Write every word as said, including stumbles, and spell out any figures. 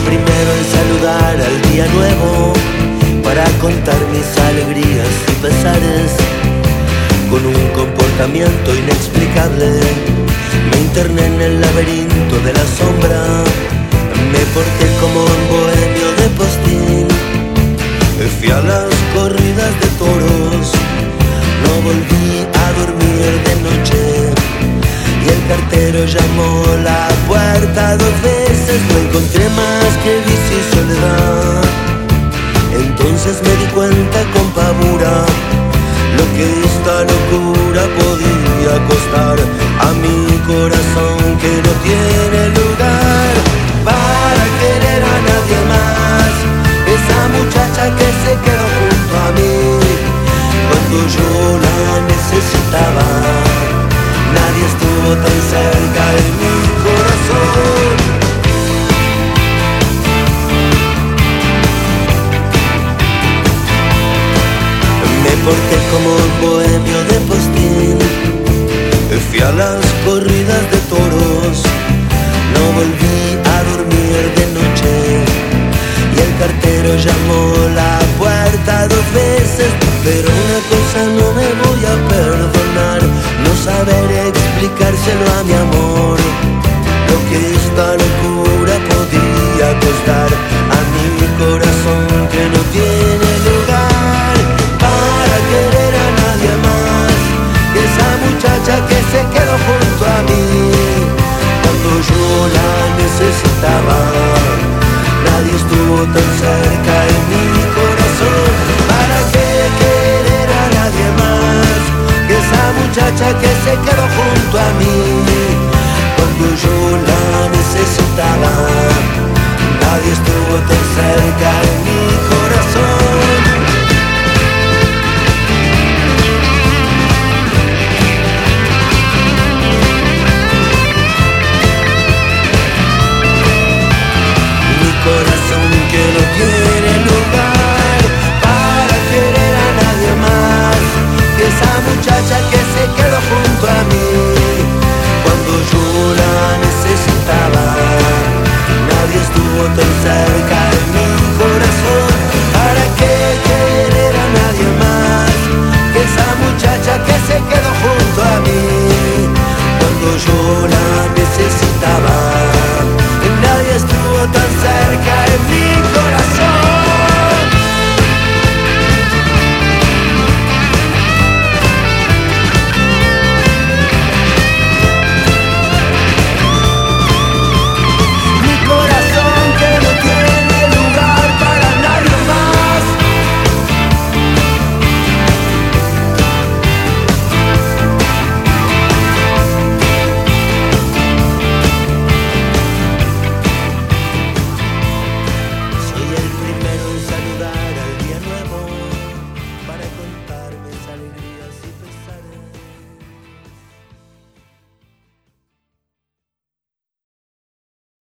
primero en saludar al día nuevo, para contar mis alegrías y pesares. Con un comportamiento inexplicable me interné en el laberinto de la sombra. Me porté como un bohemio de postín, fui a las corridas de toros, no volví a dormir de noche, y el cartero llamó la puerta dos veces. No encontré más que vicio y soledad. Entonces me di cuenta con pavura lo que esta locura podía costar a mi corazón, que no tiene lugar para querer a nadie más. Esa muchacha que se quedó junto a mí cuando yo la necesitaba, nadie estuvo tan cerca de mi corazón. Me porté como un bohemio de postín, fui a las corridas de toros, no volví a dormir de noche, y el cartero llamó la puerta dos veces. Pero una cosa no me voy a perdonar, no saber explicárselo a mi amor, lo que esta locura podía costar a mi corazón, que no tiene lugar para querer a nadie más. Esa muchacha que se quedó junto a mí cuando yo la necesitaba, nadie estuvo tan cerca en mi corazón. ¿Para qué querer a nadie más que esa muchacha que se quedó junto a mí cuando yo la necesitaba? Nadie estuvo tan cerca en mi corazón. Corazón que no tiene lugar para querer a nadie más que esa muchacha que se quedó junto a mí cuando yo la necesitaba. Nadie estuvo tan cerca